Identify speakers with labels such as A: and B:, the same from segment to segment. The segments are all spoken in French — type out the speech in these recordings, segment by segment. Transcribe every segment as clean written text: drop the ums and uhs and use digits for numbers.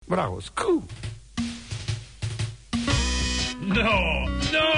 A: Bravo, scoop.
B: Non.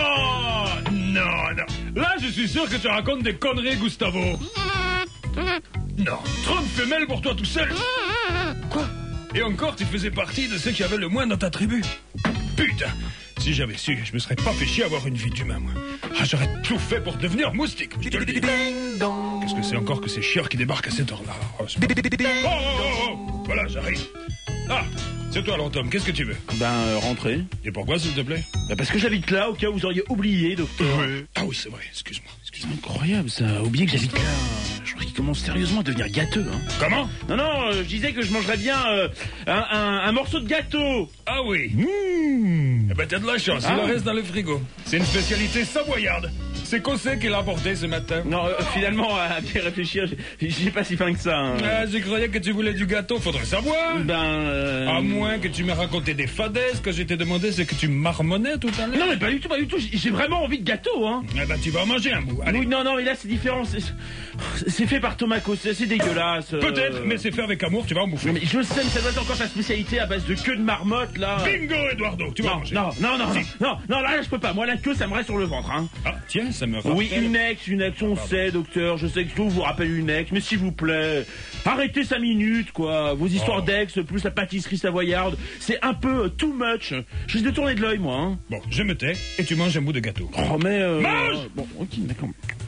B: Là, je suis sûr que tu racontes des conneries, Gustavo. Non, 30 femelles pour toi tout seul. Quoi? Et encore, tu faisais partie de ceux qui avaient le moins dans ta tribu. Putain, si j'avais su, je me serais pas fait chier à avoir une vie d'humain, moi. Ah, j'aurais tout fait pour devenir moustique, je te le dis. Qu'est-ce que c'est encore que ces chieurs qui débarquent à cette heure-là? Oh, voilà, j'arrive. Ah, c'est toi, alors, Tom, qu'est-ce que tu veux?
C: Rentrer.
B: Et pourquoi, s'il te plaît?
C: Parce que j'habite là, au cas où vous auriez oublié, docteur.
B: Ah oui, c'est vrai, excuse-moi.
C: C'est incroyable, ça. Oublié que j'habite là. Je crois qu'il commence sérieusement à devenir gâteux, hein.
B: Comment?
C: Non, je disais que je mangerais bien un morceau de gâteau.
B: Ah oui. Eh ben, t'as de la chance, il en reste dans le frigo. C'est une spécialité savoyarde. C'est Cossé qui l'a apporté ce matin.
C: Non, finalement, à bien réfléchir, j'ai pas si fin que ça. Hein.
B: Ah, je croyais que tu voulais du gâteau, faudrait savoir. À moins que tu m'aies raconté des fadaises, que je t'ai demandé ce que tu marmonnais tout à l'heure.
C: Non, mais pas du tout. J'ai vraiment envie de gâteau, hein.
B: Eh ben, tu vas en manger un bout, allez.
C: Oui, non, mais là, c'est différent. C'est fait par Thomas Cossé, c'est dégueulasse.
B: Peut-être, mais c'est fait avec amour, tu vas en bouffer.
C: Mais je sais, mais ça doit être encore sa spécialité à base de queue de marmotte, là.
B: Bingo, Eduardo, tu vas manger.
C: Non, là, je peux pas. Moi, la queue, ça me reste sur le ventre, hein.
B: Ah, tiens, ça me rappelle...
C: Oui, une ex, on sait, docteur. Je sais que tout vous rappelle une ex, mais s'il vous plaît, arrêtez 5 minutes, quoi. Vos histoires d'ex, plus la pâtisserie savoyarde, c'est un peu too much. Je risque de tourner de l'œil, moi, hein.
B: Bon, je me tais et tu manges un bout de gâteau.
C: Oh, mais...
B: Mange!
C: Bon, ok, d'accord.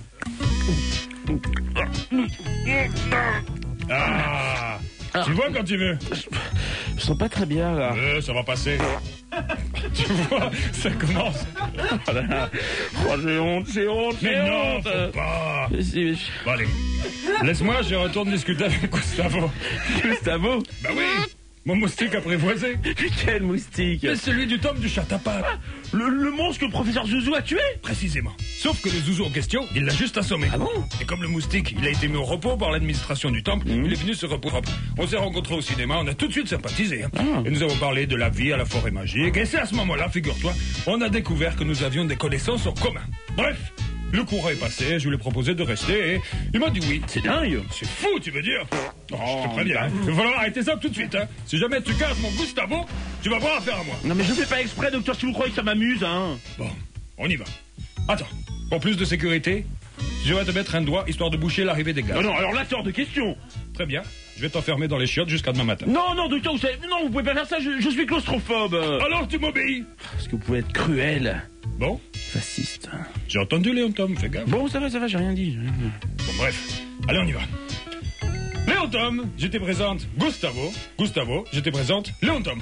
B: Ah, tu vois quand tu veux.
C: Je sens pas très bien, là.
B: Ça va passer. Tu vois, ça commence.
C: Oh là là. Oh, j'ai honte.
B: Mais non, faut pas. Bon, allez. Laisse-moi, je retourne discuter avec Gustavo.
C: Gustavo?
B: Bah oui, mon moustique apprivoisé.
C: Quel moustique?
B: Mais celui du tome du chat à pattes.
C: Le monstre que le professeur Zouzou a tué?
B: Précisément. Sauf que le Zouzou en question, il l'a juste assommé.
C: Ah bon?
B: Et comme le moustique, il a été mis au repos par l'administration du temple, il est venu se reposer. On s'est rencontrés au cinéma, on a tout de suite sympathisé. Hein. Et nous avons parlé de la vie à la forêt magique. Et c'est à ce moment-là, figure-toi, on a découvert que nous avions des connaissances en commun. Bref, le courant est passé, je lui ai proposé de rester et il m'a dit oui.
C: C'est dingue.
B: C'est fou, tu veux dire? Je te préviens, hein. Il va falloir arrêter ça tout de suite. Hein. Si jamais tu casses mon Gustavo, tu vas avoir affaire à moi.
C: Non mais je fais pas exprès, docteur, si vous croyez que ça m'amuse, hein.
B: Bon, on y va. Attends, pour plus de sécurité, je vais te mettre un doigt histoire de boucher l'arrivée des gars.
C: Non, alors là, c'est hors de question.
B: Très bien, je vais t'enfermer dans les chiottes jusqu'à demain matin.
C: Non, docteur, vous pouvez pas faire ça, je suis claustrophobe.
B: Alors tu m'obéis?
C: Parce que vous pouvez être cruel.
B: Bon.
C: Fasciste.
B: J'ai entendu Léon Tom, fais gaffe.
C: Bon, ça va, j'ai rien dit.
B: Bon, bref, allez, on y va. Léon Tom, je te présente Gustavo. Gustavo, je te présente Léon Tom.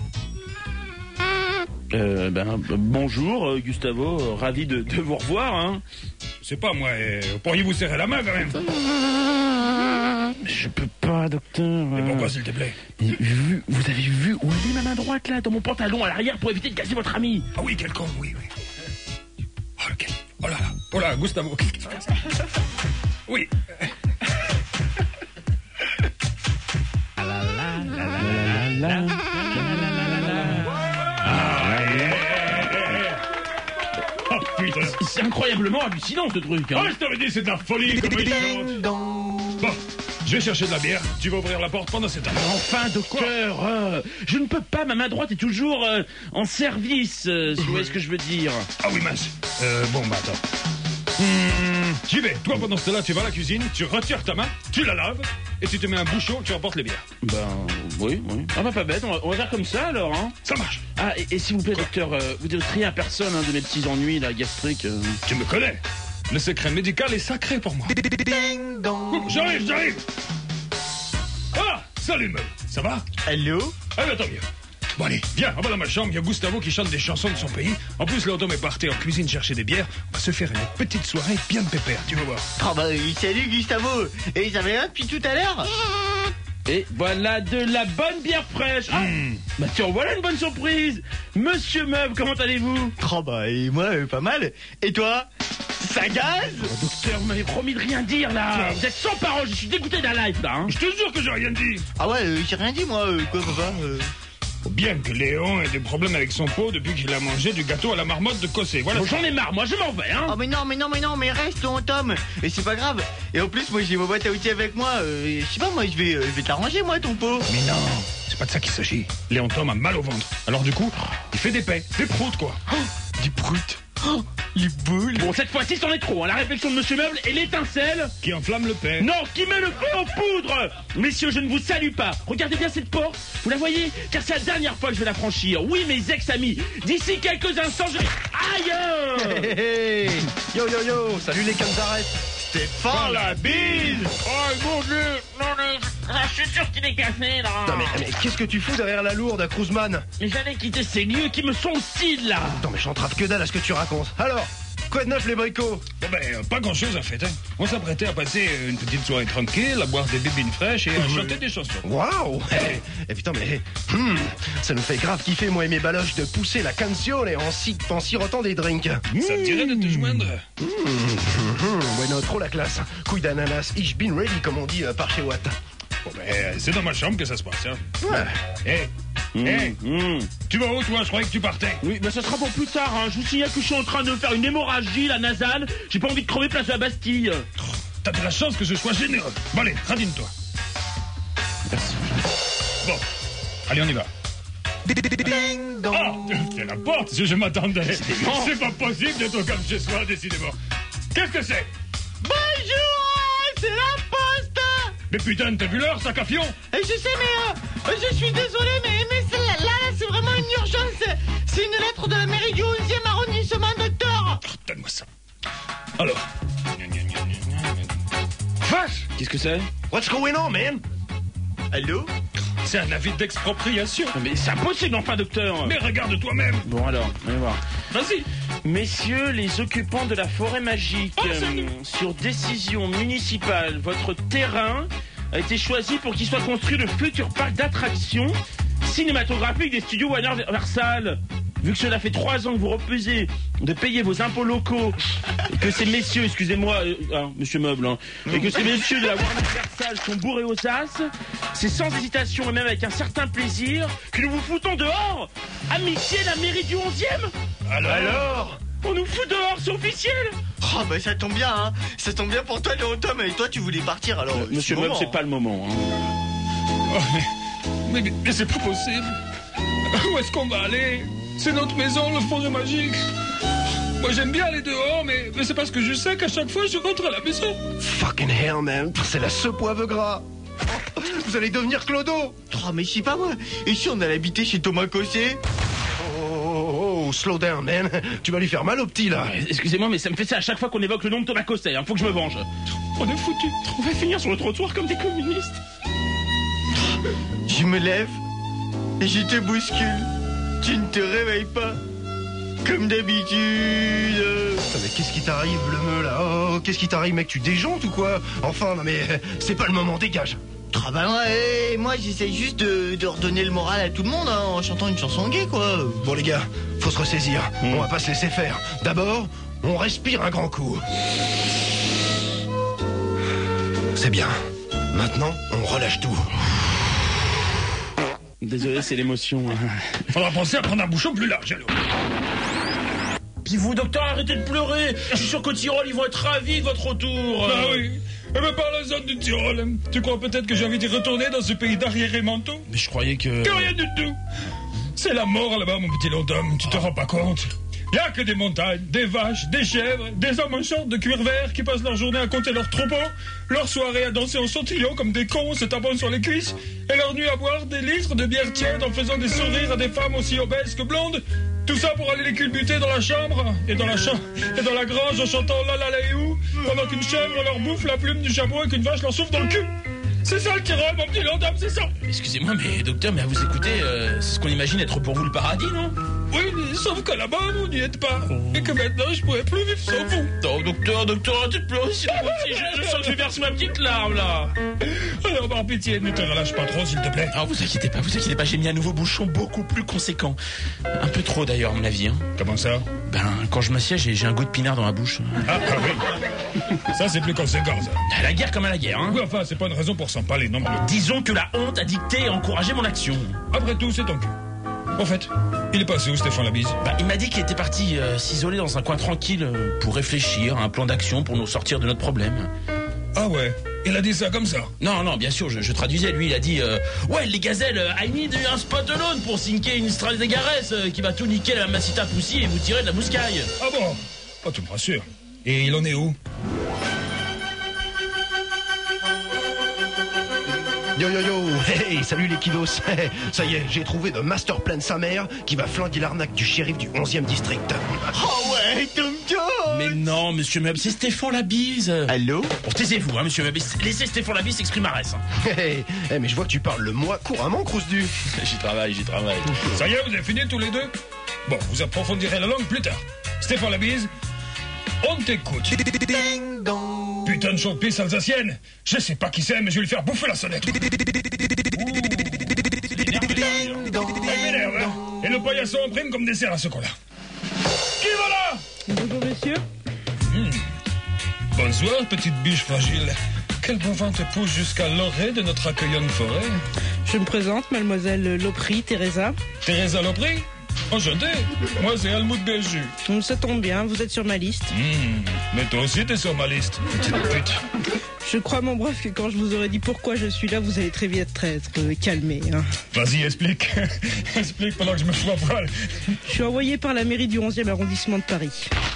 C: Bonjour, Gustavo, ravi de vous revoir, hein.
B: Je sais pas, moi, vous pourriez vous serrer la main, quand même.
C: Je peux pas, docteur.
B: Mais pourquoi, s'il te plaît?
C: Mais vous avez vu où est ma main droite, là, dans mon pantalon, à l'arrière, pour éviter de casser votre ami?
B: Ah oui, quel con, oui. Oh, lequel? Oh là, Gustavo, qu'est-ce qui se passe? Oui. Oh putain.
C: C'est incroyablement hallucinant ce truc, hein.
B: Oh, je t'avais dit, c'est de la folie comme il chante. Bon, je vais chercher de la bière, tu vas ouvrir la porte pendant cette heure.
C: Enfin, docteur, je ne peux pas, ma main droite est toujours en service, si vous voyez ce que je veux dire.
B: Ah oui, mince. Bon, bah attends. J'y vais. Toi, pendant ce temps-là, tu vas à la cuisine, tu retires ta main, tu la laves, et tu te mets un bouchon, tu rapportes les bières.
C: Oui. Ah bah pas bête, on va faire comme ça alors, hein.
B: Ça marche.
C: Ah, et s'il vous plaît, docteur, vous dites rien à personne de mes petits ennuis, là, gastriques.
B: Tu me connais. Le secret médical est sacré pour moi. J'arrive. Ah, salut, meuf. Ça va?
D: Allô?
B: Ah, bah, tant mieux. Bon, allez, viens, on va dans ma chambre, il y a Gustavo qui chante des chansons de son pays. En plus, Léon Tom est parti en cuisine chercher des bières. On va se faire une petite soirée bien pépère, tu vas voir.
D: Oh bah salut Gustavo. Et ça va bien depuis tout à l'heure?
C: Et voilà de la bonne bière fraîche. Ah, bah tiens, voilà une bonne surprise. Monsieur Meub, comment allez-vous?
D: Oh bah et moi pas mal. Et toi? Ça gaz?
C: Docteur, vous m'avez promis de rien dire là. Vous êtes sans parole, je suis dégoûté d'un live là, hein.
B: Je te jure que j'ai rien dit.
D: Ah ouais, j'ai rien dit moi, quoi papa
B: Faut bien que Léon ait des problèmes avec son pot depuis qu'il a mangé du gâteau à la marmotte de Cossé. Voilà.
C: Bon, j'en ai marre, moi je m'en vais, hein.
D: Oh mais non, reste ton Tom. Et c'est pas grave. Et en plus moi j'ai ma boîte à outils avec moi. Je sais pas moi, je vais t'arranger moi ton pot.
B: Mais non, c'est pas de ça qu'il s'agit. Léon Tom a mal au ventre. Alors du coup, il fait des paix, des proutes quoi.
D: Des proutes. Oh, les boules.
C: Bon, cette fois-ci, c'en est trop. Hein. La réflexion de Monsieur Meuble et l'étincelle...
B: Qui enflamme le paix.
C: Non, qui met le feu en poudre. Messieurs, je ne vous salue pas. Regardez bien cette porte. Vous la voyez? Car c'est la dernière fois que je vais la franchir. Oui, mes ex-amis. D'ici quelques instants, je... Aïe.
D: Hey, hey. Yo, yo, yo. Salut les Canzarettes. Stéphane la bise.
B: Oh mon Dieu. Non, mais...
C: je suis sûr qu'il est cassé, là.
D: Non mais qu'est-ce que tu fous derrière la lourde à Cruiseman?
C: Mais j'allais quitter ces lieux qui me sont hostiles, là.
D: Non mais j'entrave que dalle à ce que tu racontes. Alors, quoi de neuf les bricots?
B: Bon ben, pas grand-chose en fait. Hein. On s'apprêtait à passer une petite soirée tranquille, à boire des bébines fraîches et à chanter des chansons.
D: Waouh. Et putain mais... ça nous fait grave kiffer moi et mes baloches de pousser la canción et en sirotant des drinks.
B: Ça te dirait de te joindre?
D: Bueno, trop la classe. Couille d'ananas, ich been ready comme on dit par chez Watt.
B: Bon ben, c'est dans ma chambre que ça se passe. Hein.
D: Ouais.
B: Tu vas où toi? Je croyais que tu partais.
C: Oui, mais ça sera pour plus tard, hein. Je vous signale que je suis en train de faire une hémorragie, la nasale. J'ai pas envie de crever place de la Bastille.
B: T'as de la chance que je sois généreux. Bon allez, radine-toi.
C: Merci.
B: Bon, allez on y va.
D: Ding dong.
B: Ah, c'est la porte, je m'attendais. C'est pas possible d'être comme chez soi, décidément. Qu'est-ce que c'est?
A: Bonjour, c'est la poste.
B: Mais putain, t'as vu l'heure, sac à fion?
A: Je sais, mais je suis désolé, mais là, c'est vraiment une urgence. C'est une lettre de la mairie du 11e arrondissement, docteur.
B: Donne-moi ça. Alors. Vache!
C: Qu'est-ce que c'est?
D: What's going on, man? Allô?
B: C'est un avis d'expropriation.
C: Mais c'est impossible, enfin, docteur.
B: Mais regarde toi-même.
C: Bon, alors, allez voir.
B: Vas-y.
C: Messieurs les occupants de la forêt magique,
B: Oh, salut.
C: sur décision municipale, votre terrain a été choisi pour qu'il soit construit le futur parc d'attractions cinématographique des studios Universal. Vu que cela fait 3 ans que vous refusez de payer vos impôts locaux, et que ces messieurs, excusez-moi, monsieur Meuble, hein, et que ces messieurs de la Universal sont bourrés aux as, c'est sans hésitation et même avec un certain plaisir que nous vous foutons dehors. Amitié, la mairie du 11e.
D: Alors?
C: On nous fout dehors, c'est officiel.
A: Oh, bah ça tombe bien, hein. Ça tombe bien pour toi, Léon Tom. Et toi, tu voulais partir, alors...
C: Monsieur Meuble, c'est pas le moment. Hein.
B: Oh, mais c'est pas possible. Où est-ce qu'on va aller? C'est notre maison, le forêt magique. Moi j'aime bien aller dehors, mais c'est parce que je sais qu'à chaque fois je rentre à la maison.
D: Fucking hell, man. C'est la soupe poivre gras. Oh, vous allez devenir Clodo.
A: Oh, mais je sais pas, moi. Et si on allait habiter chez Thomas Cosset?
D: Oh, slow down, man. Tu vas lui faire mal au petit, là.
C: Excusez-moi, mais ça me fait ça à chaque fois qu'on évoque le nom de Thomas Cosset. Hein. Faut que je me venge.
B: On est foutu.
C: On va finir sur le trottoir comme des communistes.
A: Je me lève et je te bouscule. Tu ne te réveilles pas. Comme d'habitude.
D: Putain, mais qu'est-ce qui t'arrive, le meu, là? Oh, qu'est-ce qui t'arrive, mec? Tu déjantes ou quoi? Enfin, non, mais c'est pas le moment, dégage.
A: Ah bah ouais, moi j'essaie juste de redonner le moral à tout le monde, hein, en chantant une chanson gay, quoi.
D: Bon, les gars, faut se ressaisir. On va pas se laisser faire. D'abord, on respire un grand coup. C'est bien. Maintenant, on relâche tout.
C: Désolé, c'est l'émotion.
B: Faudra penser à prendre un bouchon plus large, alors.
C: Puis vous, docteur, arrêtez de pleurer. Je suis sûr qu'au Tyrol, ils vont être ravis de votre retour.
B: Bah oui. Eh ben parlons-en du Tyrol. Tu crois peut-être que j'ai envie d'y retourner dans ce pays d'arriérés mentaux?
C: Mais je croyais que...
B: Que rien du tout. C'est la mort là-bas, mon petit London. Tu te rends pas compte? Y a que des montagnes, des vaches, des chèvres, des hommes en short de cuir vert qui passent leur journée à compter leurs troupeaux, leur soirée à danser en sautillant comme des cons se tapant sur les cuisses, et leur nuit à boire des litres de bière tiède en faisant des sourires à des femmes aussi obèses que blondes. Tout ça pour aller les culbuter dans la chambre et dans la grange en chantant la la la ou pendant qu'une chèvre leur bouffe la plume du chapeau et qu'une vache leur souffle dans le cul. C'est ça le Tyrol, mon petit London, c'est ça.
C: Excusez-moi, mais docteur, mais à vous écouter, c'est ce qu'on imagine être pour vous le paradis, non?
B: Oui, mais sauf que là-bas, vous n'y êtes pas. Et que maintenant, je pourrais plus vivre sans vous.
C: Non, docteur, arrêtez de pleurer, s'il vous plaît. Je sens que je verse ma petite larme, là.
B: Alors, par pitié, ne te relâche pas trop, s'il te plaît.
C: Alors, vous inquiétez pas, j'ai mis un nouveau bouchon beaucoup plus conséquent. Un peu trop, d'ailleurs, à mon avis. Hein.
B: Comment ça?
C: Ben, quand je m'assieds, j'ai un goût de pinard dans la bouche.
B: Ah oui. Ça, c'est plus conséquent, ça.
C: À la guerre comme à la guerre, hein.
B: Oui, enfin, c'est pas une raison pour s'en parler non plus.
C: Disons que la honte a dicté et encouragé mon action.
B: Après tout, c'est ton cul. En fait, il est passé où, Stéphane Labise?
C: Bah, il m'a dit qu'il était parti s'isoler dans un coin tranquille pour réfléchir à un plan d'action pour nous sortir de notre problème.
B: Ah ouais. Il a dit ça comme ça.
E: Non, bien sûr, je traduisais. Lui, il a dit ouais, les gazelles, I need un spot alone pour sinker une Stradigares qui va tout niquer la Mamacita Pussy et vous tirer de la mouscaille.
B: Ah bon? Oh, tu me rassures. Et il en est où?
D: Yo yo yo, hey, salut les kiddos. Ça y est, j'ai trouvé de master plan sa mère qui va flinguer l'arnaque du shérif du 11e district.
F: Oh ouais, Tom Jones.
E: Mais non, monsieur Meuble, c'est Stéphane Labise.
F: Allô?
E: Bon, taisez-vous, hein, monsieur Meuble. Laissez Stéphane Labise s'exprimer à Arès.
D: Hey, mais je vois que tu parles le moi couramment, Crousdu.
E: J'y travaille.
B: Ça y est, vous avez fini tous les deux? Bon, vous approfondirez la langue plus tard. Stéphane Labise, on t'écoute.
F: Ding dong.
B: Putain de chaude-pisse alsacienne. Je sais pas qui c'est, mais je vais lui faire bouffer la sonnette.
F: Ding dong.
B: Il m'énerve, hein. Et le paillasson en prime comme dessert à ce con-là. Qui va là?
G: Bonjour monsieur.
B: Bonsoir, petite biche fragile. Quel bon vent te pousse jusqu'à l'orée de notre accueillante forêt?
G: Je me présente, mademoiselle Lopry, Teresa.
B: Teresa Lopry? Enchanté. Moi, c'est Helmut Belju.
G: Ça tombe bien, vous êtes sur ma liste.
B: Mais toi aussi, t'es sur ma liste, petite pute.
G: Je crois, mon bref, que quand je vous aurais dit pourquoi je suis là, vous allez très vite être calmé. Hein.
B: Vas-y, explique. Explique pendant que je me fous à poil.
G: Je suis envoyé par la mairie du 11e arrondissement de Paris.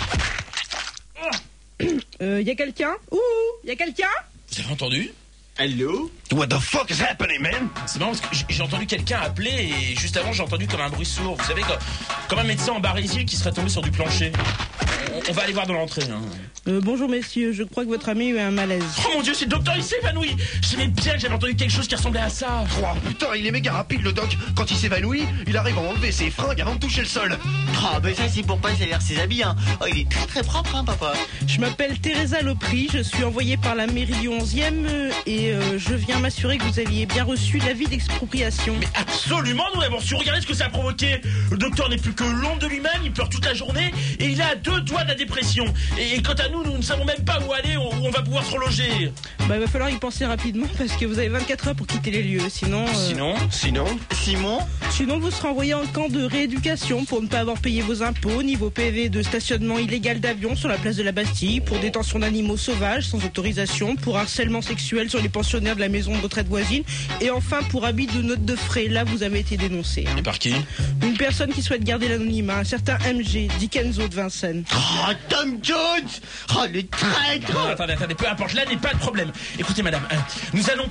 G: Y a quelqu'un? Y a quelqu'un?
E: Vous avez entendu?
F: Allô?
D: What the fuck is happening, man?
E: C'est marrant parce que j'ai entendu quelqu'un appeler et juste avant j'ai entendu comme un bruit sourd. Vous savez, comme un médecin en barésie qui serait tombé sur du plancher. On va aller voir dans l'entrée. Hein.
G: Bonjour messieurs, je crois que votre ami a eu un malaise.
E: Oh mon dieu, c'est le docteur, il s'est évanoui. Je savais bien que j'avais entendu quelque chose qui ressemblait à ça.
D: Oh putain, il est méga rapide le doc. Quand il s'évanouit, il arrive à enlever ses fringues avant de toucher le sol.
F: Ah ben ça c'est pour pas salir ses habits hein. Oh il est très très propre hein papa.
G: Je m'appelle Teresa Lopry, je suis envoyée par la mairie du 11e et je viens m'assurer que vous aviez bien reçu l'avis d'expropriation.
E: Mais absolument, nous l'avons su. Regardez ce que ça a provoqué. Le docteur n'est plus que l'ombre de lui-même, il pleure toute la journée et il est à 2 doigts de la dépression. Et quant à nous ne savons même pas où aller, où on va pouvoir se reloger.
G: Bah il va falloir y penser rapidement parce que vous avez 24 heures pour quitter les lieux, sinon...
D: Sinon
F: Simon?
G: Sinon vous serez envoyé en camp de rééducation pour ne pas avoir payé vos impôts, ni vos PV de stationnement illégal d'avion sur la place de la Bastille, pour détention d'animaux sauvages sans autorisation, pour harcèlement sexuel sur les pensionnaires de la maison de retraite voisine, et enfin pour abus de notes de frais. Là vous avez été dénoncé. Hein.
E: Et par qui?
G: Une personne qui souhaite garder l'anonymat, un certain MG, Dickenzo de Vincennes.
F: Oh Tom Jones. Oh le traître.
E: Non, attendez, peu importe, là n'est pas de problème. Écoutez madame, nous allons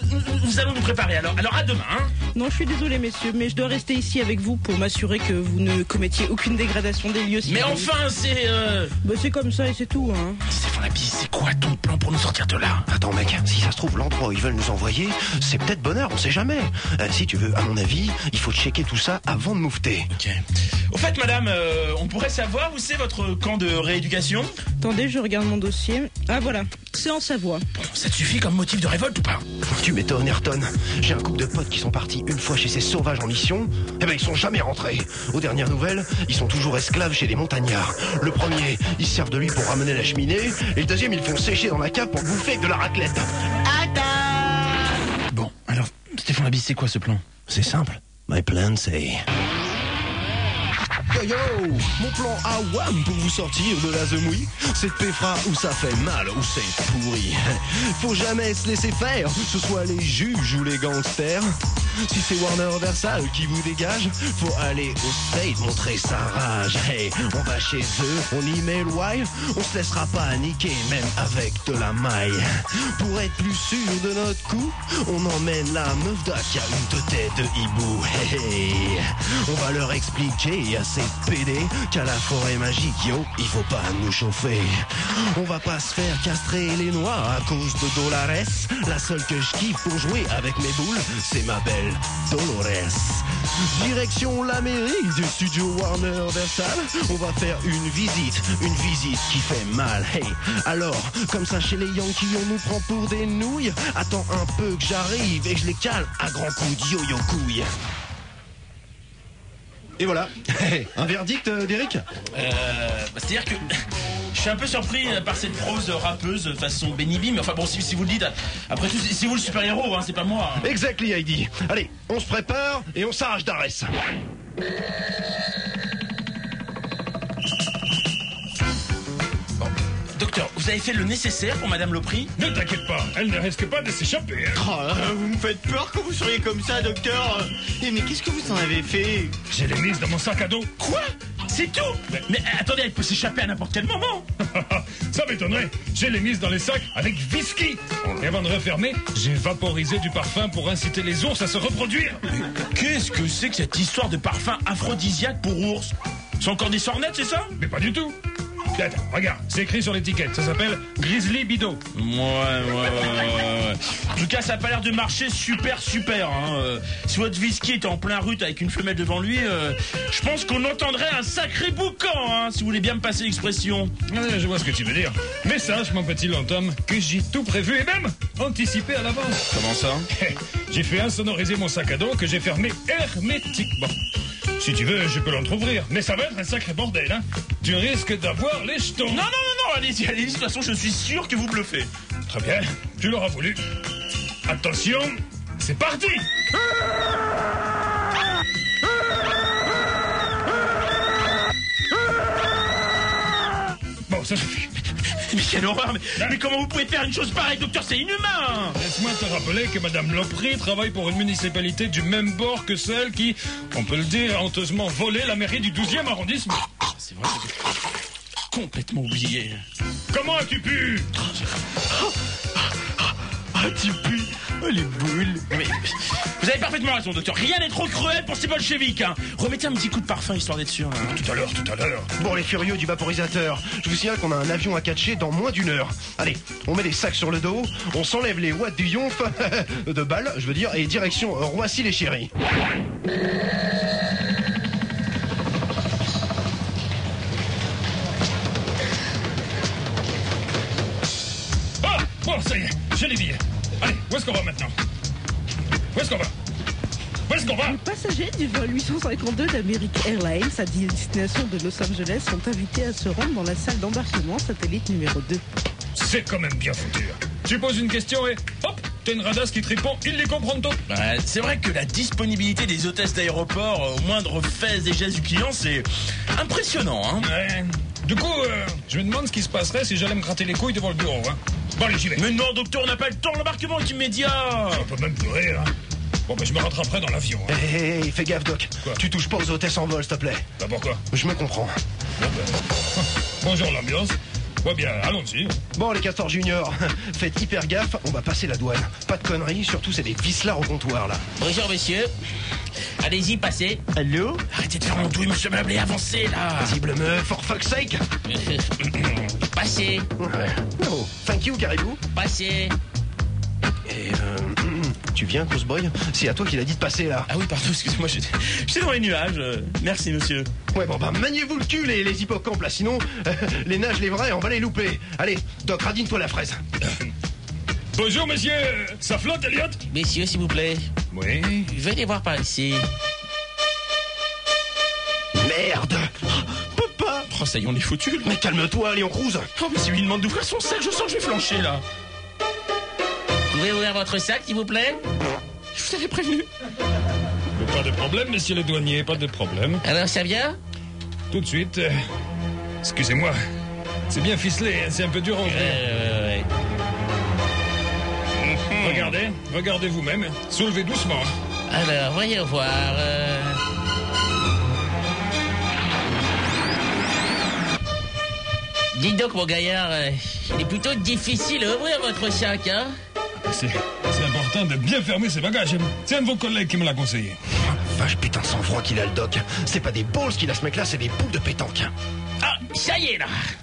E: nous préparer alors à demain. Hein.
G: Non, je suis désolé messieurs, mais je dois rester ici avec vous pour m'assurer que vous ne commettiez aucune dégradation des lieux.
E: Mais enfin, c'est...
G: Bah c'est comme ça et c'est tout, hein.
E: Stéphane Labise, c'est quoi ton plan pour nous sortir de là?
D: Attends mec, si ça se trouve l'endroit où ils veulent nous envoyer, c'est peut-être bonheur, on sait jamais. Si tu veux, à mon avis, il faut checker tout ça avant de moufter.
E: Ok. Au fait madame, on pourrait savoir où c'est votre camp de rééducation?
G: Attendez, je regarde mon dossier. Ah voilà, c'est en Savoie.
E: Bon, ça te suffit comme motif de révolte ou pas?
D: Tu m'étonnes Ayrton. J'ai un couple de potes qui sont partis une fois chez ces sauvages en mission. Eh ben ils sont jamais rentrés. Aux dernières nouvelles, ils sont toujours esclaves chez des montagnards. Le premier, ils se servent de lui pour ramener la cheminée. Et le deuxième, ils le font sécher dans la cave pour bouffer avec de la raclette.
E: Bon, alors, Stéphane Labise, c'est quoi ce plan?
D: C'est simple. My plan, c'est... Yo yo, mon plan à wham pour vous sortir de la zemouille, c'est de péfra où ça fait mal, où c'est pourri. Faut jamais se laisser faire, ce soit les juges ou les gangsters. Si c'est Warner Versal qui vous dégage, faut aller au state montrer sa rage. Hey, on va chez eux, on y met le why, on se laissera pas niquer même avec de la maille. Pour être plus sûr de notre coup, on emmène la meuf d'Akia, une tête de hibou. Hey, hey. On va leur expliquer à ces PD qu'à la forêt magique, yo, il faut pas nous chauffer. On va pas se faire castrer les noix à cause de Dolores. La seule que je kiffe pour jouer avec mes boules, c'est ma belle Dolores. Direction la mairie du studio Warner Versal. On va faire une visite qui fait mal. Hey, alors, comme ça chez les Yankees on nous prend pour des nouilles. Attends un peu que j'arrive et je les cale à grands coups de yo-yo couille. Et voilà, un verdict d'Eric?
E: C'est-à-dire que je suis un peu surpris par cette prose rappeuse façon Benny B, mais enfin bon, si vous le dites, après tout, c'est vous le super-héros, hein, c'est pas moi. Hein.
D: Exactly, Heidi. Allez, on se prépare et on s'arrache d'Arès.
E: Bon, Docteur, vous avez fait le nécessaire pour Madame Lopry?
B: Ne t'inquiète pas, elle ne risque pas de s'échapper. Hein.
F: Oh, vous me faites peur quand vous seriez comme ça, docteur. Mais qu'est-ce que vous en avez fait?
B: Je l'ai mise dans mon sac à dos.
E: Quoi? C'est tout? Mais attendez, elle peut s'échapper à n'importe quel moment.
B: Ça m'étonnerait. Je l'ai mise dans les sacs avec whisky. Et avant de refermer, j'ai vaporisé du parfum pour inciter les ours à se reproduire.
E: Qu'est-ce que c'est que cette histoire de parfum aphrodisiaque pour ours? C'est encore des sornettes, c'est ça?
B: Mais pas du tout. Attends, regarde, c'est écrit sur l'étiquette. Ça s'appelle Grizzly Bido.
E: Ouais. En tout cas, ça a pas l'air de marcher super. Hein. Si votre whisky était en plein rut avec une femelle devant lui, je pense qu'on entendrait un sacré boucan, hein, si vous voulez bien me passer l'expression.
B: Je vois ce que tu veux dire. Mais sache, mon petit Lantom, que j'ai tout prévu et même anticipé à l'avance.
E: Comment ça?
B: J'ai fait insonoriser mon sac à dos que j'ai fermé hermétiquement. Si tu veux, je peux l'entrouvrir, mais ça va être un sacré bordel, hein. Tu risques d'avoir les jetons.
E: Non, allez-y, de toute façon, je suis sûr que vous bluffez.
B: Très bien, tu l'auras voulu. Attention, c'est parti. Bon, ça suffit.
E: Mais quelle horreur, mais comment vous pouvez faire une chose pareille, docteur? C'est inhumain.
B: Laisse-moi te rappeler que Madame Lopry travaille pour une municipalité du même bord que celle qui, on peut le dire, a honteusement volé la mairie du 12e arrondissement.
E: C'est vrai que j'ai complètement oublié.
B: Comment as-tu pu?
F: Tu pues. Oh, les boules.
E: Mais vous avez parfaitement raison, docteur. Rien n'est trop cruel pour ces bolcheviks, hein. Remettez un petit coup de parfum histoire d'être sûr. Hein.
B: Tout à l'heure.
D: Bon, les furieux du vaporisateur, je vous signale qu'on a un avion à catcher dans moins d'1 heure. Allez, on met les sacs sur le dos, on s'enlève les watts du yonf, de balles, je veux dire, et direction Roissy-les-Chéris.
B: Ah, bon, ça y est, j'ai les billets. Allez, où est-ce qu'on va maintenant? Où est-ce qu'on va?
G: Les passagers du vol 852 d'American Airlines à destination de Los Angeles sont invités à se rendre dans la salle d'embarquement satellite numéro 2.
B: C'est quand même bien foutu. Tu poses une question et hop, t'as une radasse qui te répond, il les comprend tout.
E: C'est vrai que la disponibilité des hôtesses d'aéroport au moindre fait et geste du client, c'est impressionnant, hein.
B: Ouais. Du coup, je me demande ce qui se passerait si j'allais me gratter les couilles devant le bureau, hein. Bon, allez, j'y vais.
E: Mais non, docteur, on n'a pas le temps, l'embarquement est immédiat.
B: On peut même plus rire, hein. Bon, je me rattraperai dans l'avion. Hein.
D: Hé, fais gaffe, Doc.
B: Quoi?
D: Tu touches pas aux hôtesses en vol, s'il te plaît.
B: Bah pourquoi?
D: Je me comprends.
B: Bonjour l'ambiance. Ouais bien, allons-y.
D: Bon, les castors juniors, faites hyper gaffe, on va passer la douane. Pas de conneries, surtout c'est des vislards au comptoir, là.
E: Bonjour, monsieur. Allez-y, passez.
F: Allô?
E: Arrêtez de faire mon douille, monsieur Meublé, avancez, là.
D: Cible meuf, for fuck's sake.
E: Passez.
D: Ouais. Oh, thank you, Caribou.
E: Passez.
D: Et tu viens, Crossboy? C'est à toi qu'il a dit de passer, là.
E: Ah oui, pardon, excusez-moi, j'étais dans les nuages. Merci, monsieur.
D: Ouais, bon, maniez-vous le cul, les hippocampes, là, sinon, les nages, les vrais, on va les louper. Allez, Doc, radine-toi la fraise.
B: Bonjour, monsieur. Ça flotte, Elliot?
E: Messieurs, s'il vous plaît.
B: Oui.
E: Venez voir par ici.
D: Merde.
E: Papa. Oh, ça y est, on est foutus.
D: Mais calme-toi, Léon Cruz.
E: Oh, mais si lui demande d'ouvrir son sac, je sens que je vais flancher, là. Vous pouvez ouvrir votre sac, s'il vous plaît? Je vous avais prévenu.
B: Mais pas de problème, messieurs les douaniers, pas de problème.
E: Alors, ça vient?
B: Tout de suite. Excusez-moi. C'est bien ficelé, hein, c'est un peu dur à ouvrir.
E: Ouais.
B: Regardez vous-même. Soulevez doucement.
E: Alors, voyons voir. Dites donc, mon gaillard, il est plutôt difficile à ouvrir votre sac, hein?
B: C'est important de bien fermer ses bagages. C'est un de vos collègues qui me l'a conseillé.
D: Vache putain de sang-froid qu'il a, le Doc. C'est pas des balls qu'il a, ce mec-là, c'est des boules de pétanque.
E: Ah, ça y est, là.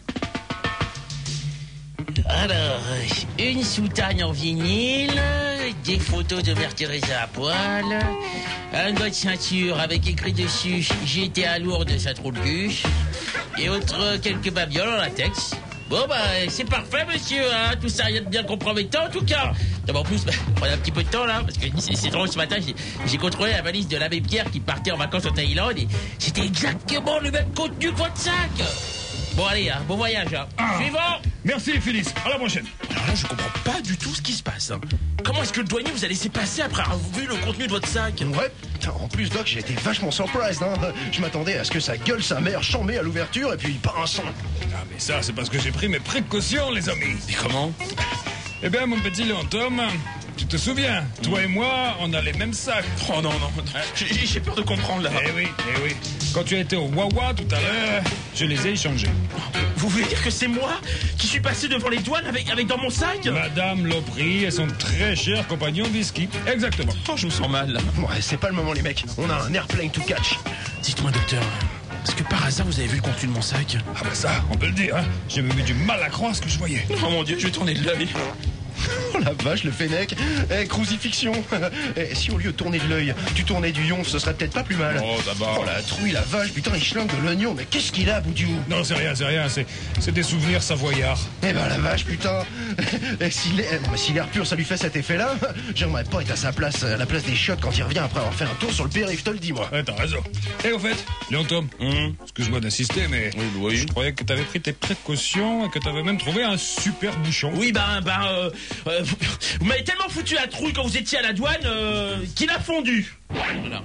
E: Alors, une soutagne en vinyle, des photos de Mère Teresa à poil, un doigt de ceinture avec écrit dessus « J'étais à Lourdes, ça trop de bûche », et autres quelques babioles en latex. Bon, c'est parfait, monsieur, hein. Tout ça, rien de bien compromettant, en tout cas. En plus, prenez un petit peu de temps, là, parce que c'est drôle, ce matin, j'ai contrôlé la valise de l'abbé Pierre qui partait en vacances en Thaïlande, et c'était exactement le même contenu que votre sac. Bon, allez, hein, bon voyage, hein. Suivant.
B: Merci, Phyllis. À la prochaine.
E: Alors là, je comprends pas du tout ce qui se passe, hein.
H: comment est-ce que le douanier vous a laissé passer après avoir vu le contenu de votre sac?
D: Ouais, putain, en plus, Doc, j'ai été vachement surprised, hein. Je m'attendais à ce que ça gueule sa mère chambée à l'ouverture et puis pas un son.
B: Ah, mais ça, c'est parce que j'ai pris mes précautions, les amis.
H: Et comment?
B: Eh bien, mon petit Léon Tom, tu te souviens, toi et moi, on a les mêmes sacs.
H: Oh non, j'ai peur de comprendre là.
B: Eh oui. Quand tu as été au Wawa tout à l'heure, je les ai échangés.
H: Vous voulez dire que c'est moi qui suis passé devant les douanes avec dans mon sac?
B: Madame Lopry et son très cher compagnon whisky. Exactement.
H: Oh, je me sens mal là.
D: Ouais, c'est pas le moment, les mecs. On a un airplane to catch.
H: Dites-moi, docteur, est-ce que par hasard vous avez vu le contenu de mon sac?
B: Ah bah ça, on peut le dire, hein. J'ai même eu du mal à croire ce que je voyais.
H: Oh mon Dieu, je vais tourner de l'œil.
D: Oh la vache, le fennec. Crucifixion. Si au lieu de tourner de l'œil, tu tournais du yonf, ce serait peut-être pas plus mal.
B: Oh, d'abord.
D: Oh la trouille, la vache, putain, il schlingue de l'oignon. Mais qu'est-ce qu'il a, Boudiou?
B: Non, c'est rien. C'est des souvenirs savoyards.
D: Eh ben la vache, putain. Si l'air pur, ça lui fait cet effet-là, j'aimerais pas être à sa place, à la place des chiottes quand il revient après avoir fait un tour sur le périph', je te le dis, moi.
B: Ouais, t'as raison. Et au fait, Léon Tom, excuse-moi d'insister, mais
H: Oui.
B: je croyais que t'avais pris tes précautions et que t'avais même trouvé un super bouchon.
H: Oui, vous m'avez tellement foutu la trouille quand vous étiez à la douane qu'il a fondu. Voilà.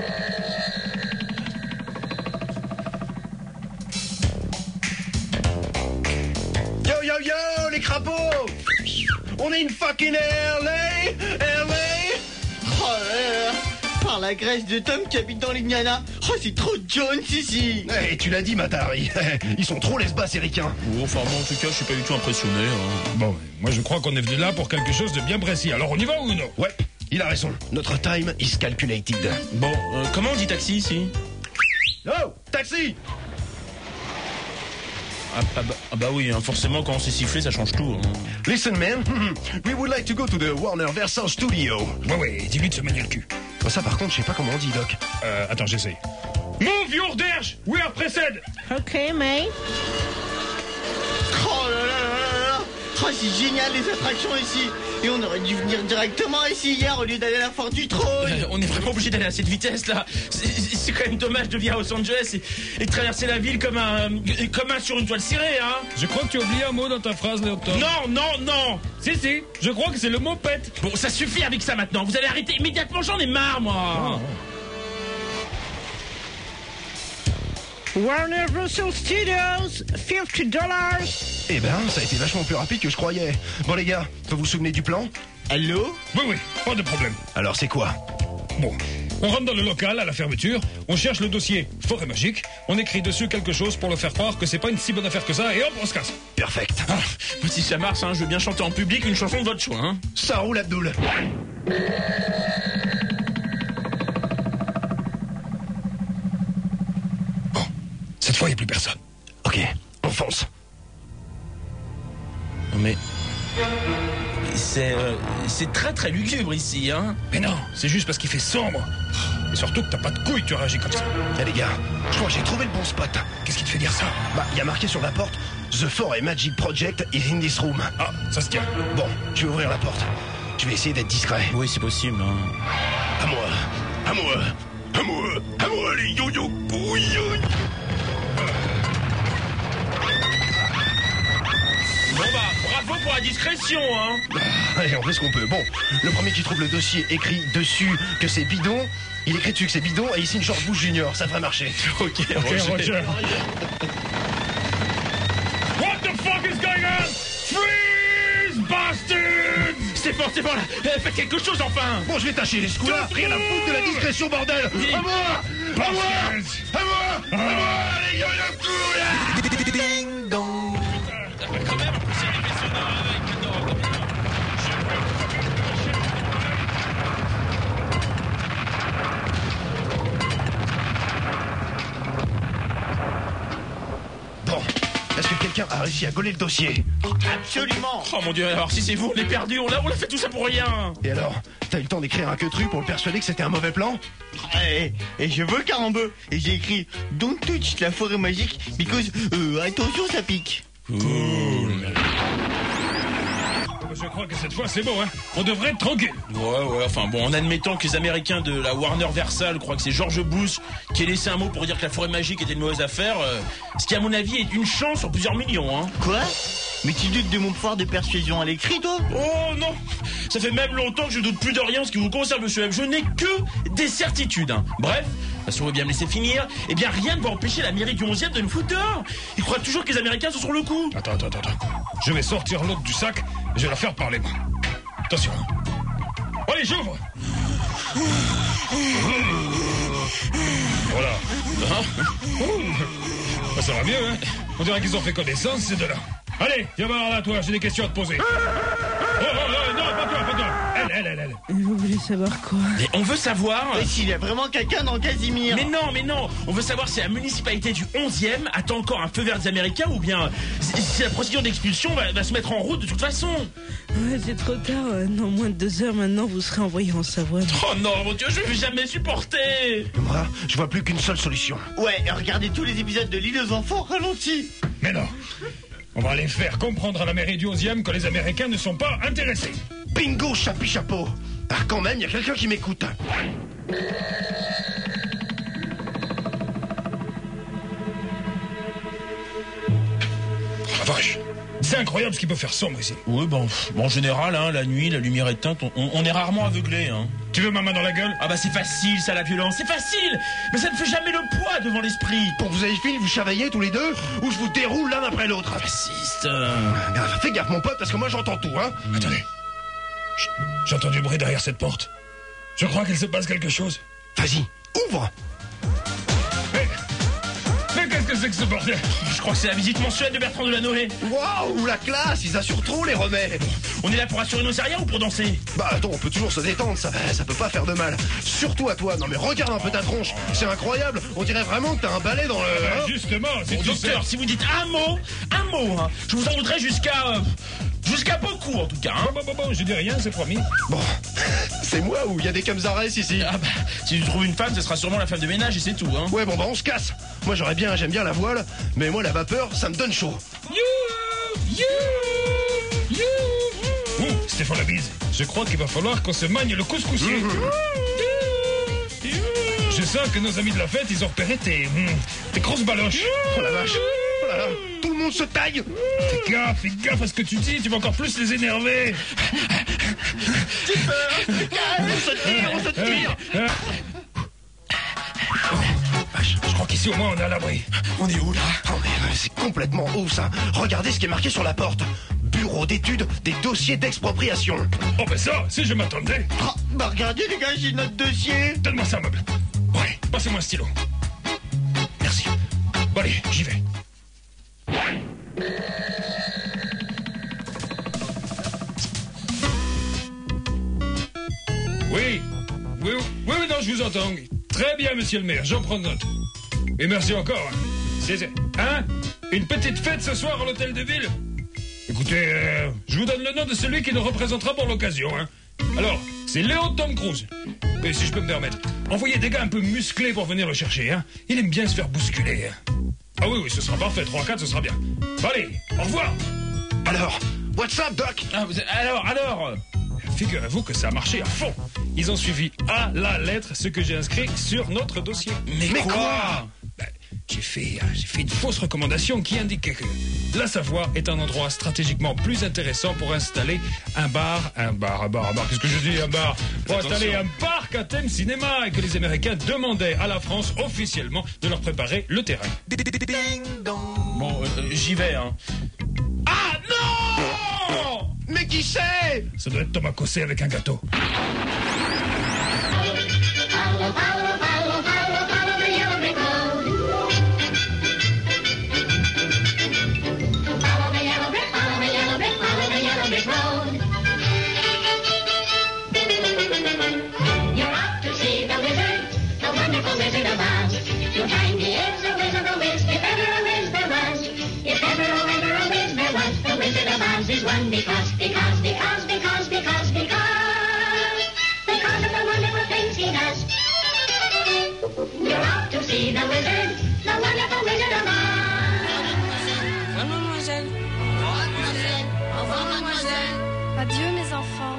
D: Yo, les crapauds! On est une fucking LA!
F: Oh là là. Par la graisse de Tom qui habite dans l'Indiana. Oh, c'est trop Jones ici.
D: Eh, tu l'as dit, Matari. Ils sont trop les basses ricains.
H: Enfin, moi, en tout cas, je suis pas du tout impressionné.
B: Bon, moi je crois qu'on est venu là pour quelque chose de bien précis. Alors on y va ou non?
D: Ouais, il a raison. Notre time is calculated.
H: Bon, comment on dit taxi ici?
D: Oh, taxi!
H: Bah oui, hein, forcément, quand on s'est sifflé, ça change tout. Hein.
D: Listen, man. We would like to go to the Warner Versailles studio.
B: Ouais, dis-lui de se manier le cul.
D: Oh, ça, par contre, je sais pas comment on dit, Doc.
B: Attends, j'essaye. Move your dash! We are pressed!
G: Ok, mate.
F: Oh là là là là. Oh, c'est génial les attractions ici. Et on aurait dû venir directement ici hier au lieu d'aller à la foire du trône.
H: On est vraiment obligé d'aller à cette vitesse là. C'est quand même dommage de vivre à Los Angeles et de traverser la ville comme un sur une toile cirée, hein.
B: Je crois que tu as oublié un mot dans ta phrase, Léon Tom.
H: Non.
B: Si, je crois que c'est le mot pète.
H: Bon, ça suffit avec ça maintenant. Vous allez arrêter immédiatement, j'en ai marre, moi.
G: Warner Russell Studios, $50.
D: Eh ben, ça a été vachement plus rapide que je croyais. Bon, les gars, vous vous souvenez du plan?
F: Allô?
B: Oui, pas de problème.
D: Alors, c'est quoi?
B: Bon, on rentre dans le local à la fermeture, on cherche le dossier Forêt Magique, on écrit dessus quelque chose pour le faire croire que c'est pas une si bonne affaire que ça, et hop, on se casse.
D: Perfect.
H: Si ça marche, hein, je veux bien chanter en public une chanson de votre choix, hein.
D: Ça roule, Abdoul.
B: Bon, cette fois, il n'y a plus personne.
D: Ok, on fonce.
H: Mais... C'est très très lugubre ici, hein.
B: Mais non, c'est juste parce qu'il fait sombre. Et surtout que t'as pas de couilles, tu réagis comme ça.
D: Eh les gars, je crois que j'ai trouvé le bon spot.
B: Qu'est-ce qui te fait dire ça?
D: Bah, il y a marqué sur la porte The Forêt Magic Project is in this room.
B: Ah, ça se tient.
D: Bon, je vais ouvrir la porte. Je vais essayer d'être discret.
H: Oui, c'est possible, hein.
D: À moi, les yo-yo couilles.
H: Bon bah, bravo pour la discrétion, hein.
D: Allez, on fait ce qu'on peut. Bon, le premier qui trouve le dossier écrit dessus que c'est bidon, il écrit dessus que c'est bidon et il signe George Bush Junior, ça devrait marcher.
H: Ok,
B: Roger. What the fuck is going on? Freeze, bastards!
H: C'est bon, là. Faites quelque chose, enfin.
D: Bon, je vais tâcher, ce coup-là, rien à foutre de la discrétion, bordel. À moi, les yo-yo couilles. Ding dong.
H: Quand même, c'est impressionnant avec... Non,
D: Bon, est-ce que quelqu'un a réussi à gauler le dossier?
F: Absolument.
H: Oh mon Dieu, alors si c'est vous, on est perdu, on l'a fait tout ça pour rien.
D: Et alors, t'as eu le temps d'écrire un queutru pour le persuader que c'était un mauvais plan?
F: Et je veux carambeu. Et j'ai écrit Don't touch la forêt magique because attention ça pique.
H: Cool.
B: je crois que cette fois c'est bon, hein. On devrait être tranquille.
H: Ouais, enfin bon, en admettant que les Américains de la Warner Versal croient que c'est George Bush qui a laissé un mot pour dire que la forêt magique était une mauvaise affaire, ce qui à mon avis est une chance sur plusieurs millions, hein.
F: Quoi? Mais tu doutes de mon pouvoir de persuasion à l'écrit, toi?
H: Oh non, ça fait même longtemps que je doute plus de rien en ce qui vous concerne, monsieur M. Je n'ai que des certitudes, hein. Bref, si on veut bien me laisser finir, eh bien rien ne va empêcher la mairie du 11e de nous foutre dehors. Ils croient toujours que les Américains sont sur le coup.
B: Attends. Je vais sortir l'autre du sac et je vais la faire parler, moi. Attention. Allez, j'ouvre. Voilà. Bah, ça va mieux, hein. On dirait qu'ils ont fait connaissance, ces deux-là. Allez, viens voir là, toi, j'ai des questions à te poser. Non, pas toi. Elle.
G: Vous voulez savoir quoi?
H: Et on veut savoir...
F: Et s'il y a vraiment quelqu'un dans Casimir?
H: Mais non, on veut savoir si la municipalité du 11e attend encore un feu vert des Américains ou bien si la procédure d'expulsion va se mettre en route de toute façon.
G: Ouais, c'est trop tard. Dans moins de 2 heures maintenant, vous serez envoyé en Savoie.
H: Oh non, mon Dieu, je vais jamais supporter.
D: Moi, je vois plus qu'une seule solution.
F: Ouais, regardez tous les épisodes de l'île aux enfants ralentis.
B: Mais non. On va les faire comprendre à la mairie du 11e que les Américains ne sont pas intéressés.
D: Bingo, chapeau. Ah, quand même, il y a quelqu'un qui m'écoute.
B: La vache. C'est incroyable ce qui peut faire sombre ici.
H: Oui, bon, en général, hein, la nuit, la lumière éteinte, on est rarement aveuglé, hein.
B: Tu veux ma main dans la gueule?
H: Ah bah c'est facile, ça, la violence, c'est facile. Mais ça ne fait jamais le poids devant l'esprit.
D: Pour que vous ayez fini, vous chavaillez tous les deux, ou je vous déroule l'un après l'autre.
H: Raciste.
D: Fais gaffe, mon pote, parce que moi j'entends tout, hein.
B: Attendez. Chut, j'entends du bruit derrière cette porte. Je crois qu'il se passe quelque chose.
D: Vas-y, ouvre.
B: Mais qu'est-ce que c'est que ce bordel?
H: Je crois que c'est la visite mensuelle de Bertrand Delanoë.
D: Waouh, la classe, ils assurent trop les remets.
H: On est là pour assurer nos arrières ou pour danser?
D: Bah attends, on peut toujours se détendre, ça peut pas faire de mal. Surtout à toi, non mais regarde un peu ta tronche, c'est incroyable, on dirait vraiment que t'as un balai dans le... hein.
B: Justement, si
H: Bon,
B: tu
H: docteur,
B: sais...
H: si vous dites un mot, hein, je vous en voudrais jusqu'à beaucoup en tout cas, hein.
B: Bon, je dis rien, c'est promis.
D: Bon, c'est moi ou il y a des Kamzares ici?
H: Ah bah, si tu trouves une femme, ce sera sûrement la femme de ménage et c'est tout, hein.
D: Ouais, bon bah on se casse. Moi j'aime bien la voile, mais moi la vapeur, ça me donne chaud.
B: Stéphane Labise, je crois qu'il va falloir qu'on se magne le couscoussier. Je sens que nos amis de la fête, ils ont repéré tes grosses baloches.
D: Oh la vache, oh là là, tout le monde se taille.
B: Fais gaffe à ce que tu dis, tu vas encore plus les énerver.
D: On se tire.
B: Vache, je crois qu'ici au moins on est à l'abri.
H: On est où là?
D: Oh mais c'est complètement haut ça. Regardez ce qui est marqué sur la porte. Bureau d'études des dossiers d'expropriation.
B: Oh ben ça, si je m'attendais.
F: Oh, bah regardez les gars, j'ai notre dossier.
B: Donne-moi ça, meuble. Ouais, passez-moi un stylo. Merci. Bon allez, j'y vais. Oui, non, je vous entends. Très bien, monsieur le maire, j'en prends note. Et merci encore. Hein? Une petite fête ce soir à l'hôtel de ville? Écoutez, je vous donne le nom de celui qui nous représentera pour l'occasion, hein. Alors, c'est Léo Tom Cruise. Et si je peux me permettre, envoyez des gars un peu musclés pour venir le chercher, hein. Il aime bien se faire bousculer, hein. Ah oui, ce sera parfait, 3-4, ce sera bien. Bon, allez, au revoir.
D: Alors, what's up, Doc?
H: Alors
B: Figurez-vous que ça a marché à fond. Ils ont suivi à la lettre ce que j'ai inscrit sur notre dossier.
H: Mais quoi?
B: J'ai fait une fausse recommandation qui indiquait que la Savoie est un endroit stratégiquement plus intéressant pour installer un bar, qu'est-ce que je dis, un bar? Pour installer un parc à thème cinéma et que les Américains demandaient à la France officiellement de leur préparer le terrain.
H: Bon, j'y vais, hein. Ah non!
D: Mais qui c'est?
B: Ça doit être Thomas Cossé avec un gâteau.
I: Because of the wonderful things he does. You're off to see the wizard, the wonderful Wizard of Oz.
J: Mademoiselle. Au revoir, mademoiselle. Adieu mes enfants.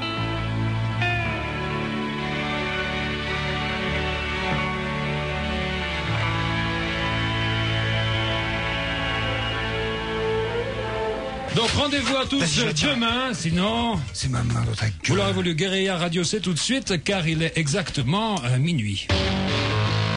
K: Donc rendez-vous à tous demain, sinon...
L: C'est ma main dans ta gueule.
K: Vous l'aurez voulu, Guérilla Radio, c'est tout de suite, car il est exactement minuit.